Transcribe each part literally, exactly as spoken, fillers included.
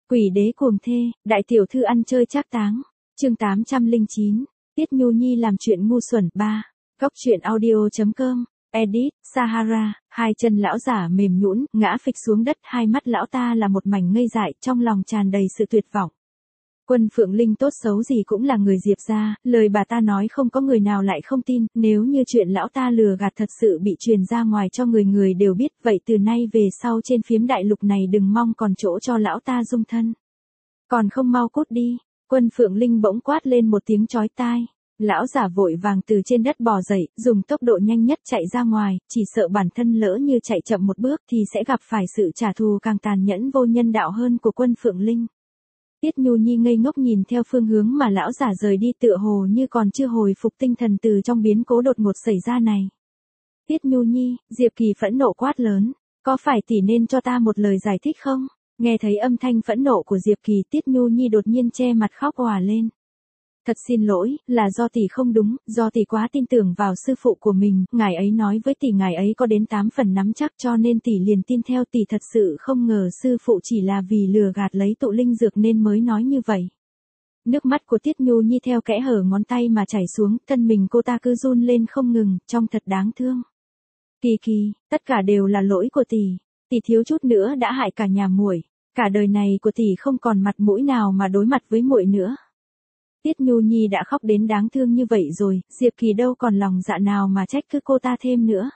Quỷ đế cuồng thê, đại tiểu thư ăn chơi trác táng. Chương tám trăm lẻ chín, Tiết Nhu Nhi làm chuyện ngu xuẩn ba. Góc truyện audio chấm com, edit, Sahara, hai chân lão giả mềm nhũn, ngã phịch xuống đất, hai mắt lão ta là một mảnh ngây dại, trong lòng tràn đầy sự tuyệt vọng. Quân Phượng Linh tốt xấu gì cũng là người Diệp gia, lời bà ta nói không có người nào lại không tin, nếu như chuyện lão ta lừa gạt thật sự bị truyền ra ngoài cho người người đều biết, vậy từ nay về sau trên phiếm đại lục này đừng mong còn chỗ cho lão ta dung thân. Còn không mau cút đi, Quân Phượng Linh bỗng quát lên một tiếng chói tai. Lão giả vội vàng từ trên đất bò dậy, dùng tốc độ nhanh nhất chạy ra ngoài, chỉ sợ bản thân lỡ như chạy chậm một bước thì sẽ gặp phải sự trả thù càng tàn nhẫn vô nhân đạo hơn của Quân Phượng Linh. Tiết Nhu Nhi ngây ngốc nhìn theo phương hướng mà lão giả rời đi, tựa hồ như còn chưa hồi phục tinh thần từ trong biến cố đột ngột xảy ra này. Tiết Nhu Nhi, Diệp Kỳ phẫn nộ quát lớn, có phải tỷ nên cho ta một lời giải thích không? Nghe thấy âm thanh phẫn nộ của Diệp Kỳ, Tiết Nhu Nhi đột nhiên che mặt khóc òa lên. Thật xin lỗi, là do tỷ không đúng, do tỷ quá tin tưởng vào sư phụ của mình, ngài ấy nói với tỷ ngài ấy có đến tám phần nắm chắc cho nên tỷ liền tin theo, tỷ thật sự không ngờ sư phụ chỉ là vì lừa gạt lấy tụ linh dược nên mới nói như vậy. Nước mắt của Tiết Nhu Nhi theo kẽ hở ngón tay mà chảy xuống, thân mình cô ta cứ run lên không ngừng, trông thật đáng thương. Kỳ Kỳ, tất cả đều là lỗi của tỷ, tỷ thiếu chút nữa đã hại cả nhà muội, cả đời này của tỷ không còn mặt mũi nào mà đối mặt với muội nữa. Tiết Nhu Nhi đã khóc đến đáng thương như vậy rồi, Diệp Kỳ đâu còn lòng dạ nào mà trách cứ cô ta thêm nữa.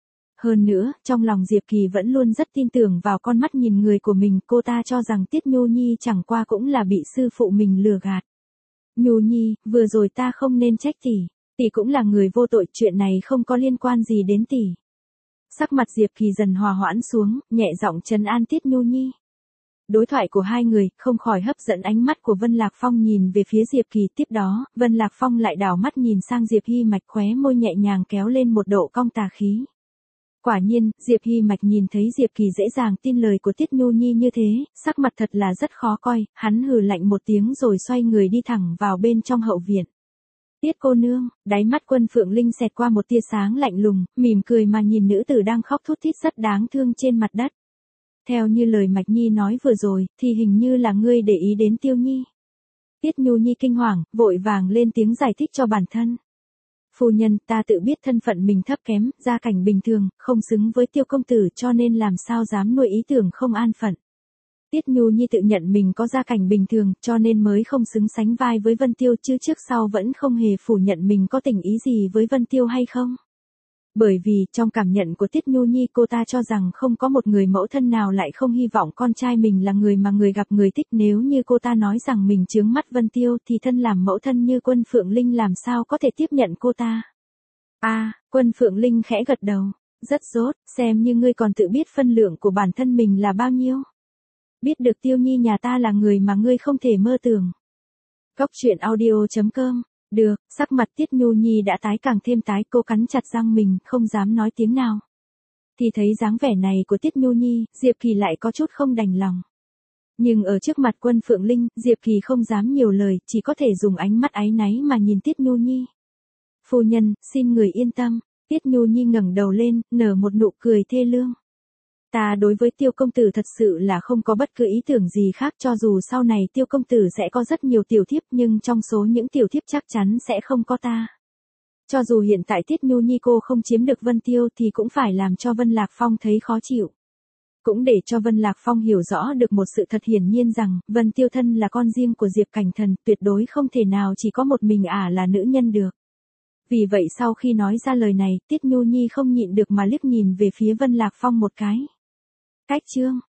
Hơn nữa, trong lòng Diệp Kỳ vẫn luôn rất tin tưởng vào con mắt nhìn người của mình, cô ta cho rằng Tiết Nhu Nhi chẳng qua cũng là bị sư phụ mình lừa gạt. Nhu Nhi, vừa rồi ta không nên trách tỷ, tỷ cũng là người vô tội, chuyện này không có liên quan gì đến tỷ. Sắc mặt Diệp Kỳ dần hòa hoãn xuống, nhẹ giọng trấn an Tiết Nhu Nhi. Đối thoại của hai người không khỏi hấp dẫn ánh mắt của Vân Lạc Phong nhìn về phía Diệp Kỳ, tiếp đó, Vân Lạc Phong lại đảo mắt nhìn sang Diệp Hy Mạch, khóe môi nhẹ nhàng kéo lên một độ cong tà khí. Quả nhiên, Diệp Hy Mạch nhìn thấy Diệp Kỳ dễ dàng tin lời của Tiết Nhu Nhi như thế, sắc mặt thật là rất khó coi, hắn hừ lạnh một tiếng rồi xoay người đi thẳng vào bên trong hậu viện. Tiết cô nương, đáy mắt Quân Phượng Linh xẹt qua một tia sáng lạnh lùng, mỉm cười mà nhìn nữ tử đang khóc thút thít rất đáng thương trên mặt đất. Theo như lời Mạch Nhi nói vừa rồi, thì hình như là ngươi để ý đến Tiêu Nhi. Tiết Nhu Nhi kinh hoàng, vội vàng lên tiếng giải thích cho bản thân. Phu nhân, ta tự biết thân phận mình thấp kém, gia cảnh bình thường, không xứng với Tiêu công tử cho nên làm sao dám nuôi ý tưởng không an phận. Tiết Nhu Nhi tự nhận mình có gia cảnh bình thường, cho nên mới không xứng sánh vai với Vân Tiêu, chứ trước sau vẫn không hề phủ nhận mình có tình ý gì với Vân Tiêu hay không. Bởi vì, trong cảm nhận của Tiết Nhu Nhi, cô ta cho rằng không có một người mẫu thân nào lại không hy vọng con trai mình là người mà người gặp người thích. Nếu như cô ta nói rằng mình chướng mắt Vân Tiêu thì thân làm mẫu thân như Quân Phượng Linh làm sao có thể tiếp nhận cô ta. À, Quân Phượng Linh khẽ gật đầu, rất dốt, xem như ngươi còn tự biết phân lượng của bản thân mình là bao nhiêu. Biết được Tiêu Nhi nhà ta là người mà ngươi không thể mơ tưởng. Góc truyện audio chấm com. Được, sắc mặt Tiết Nhu Nhi đã tái càng thêm tái, cô cắn chặt răng mình, không dám nói tiếng nào. Thì thấy dáng vẻ này của Tiết Nhu Nhi, Diệp Kỳ lại có chút không đành lòng. Nhưng ở trước mặt Quân Phượng Linh, Diệp Kỳ không dám nhiều lời, chỉ có thể dùng ánh mắt áy náy mà nhìn Tiết Nhu Nhi. Phu nhân, xin người yên tâm. Tiết Nhu Nhi ngẩng đầu lên, nở một nụ cười thê lương. Ta đối với Tiêu công tử thật sự là không có bất cứ ý tưởng gì khác, cho dù sau này Tiêu công tử sẽ có rất nhiều tiểu thiếp nhưng trong số những tiểu thiếp chắc chắn sẽ không có ta. Cho dù hiện tại Tiết Nhu Nhi cô không chiếm được Vân Tiêu thì cũng phải làm cho Vân Lạc Phong thấy khó chịu. Cũng để cho Vân Lạc Phong hiểu rõ được một sự thật hiển nhiên rằng, Vân Tiêu thân là con riêng của Diệp Cảnh Thần, tuyệt đối không thể nào chỉ có một mình ả là nữ nhân được. Vì vậy sau khi nói ra lời này, Tiết Nhu Nhi không nhịn được mà liếc nhìn về phía Vân Lạc Phong một cái. Cách chương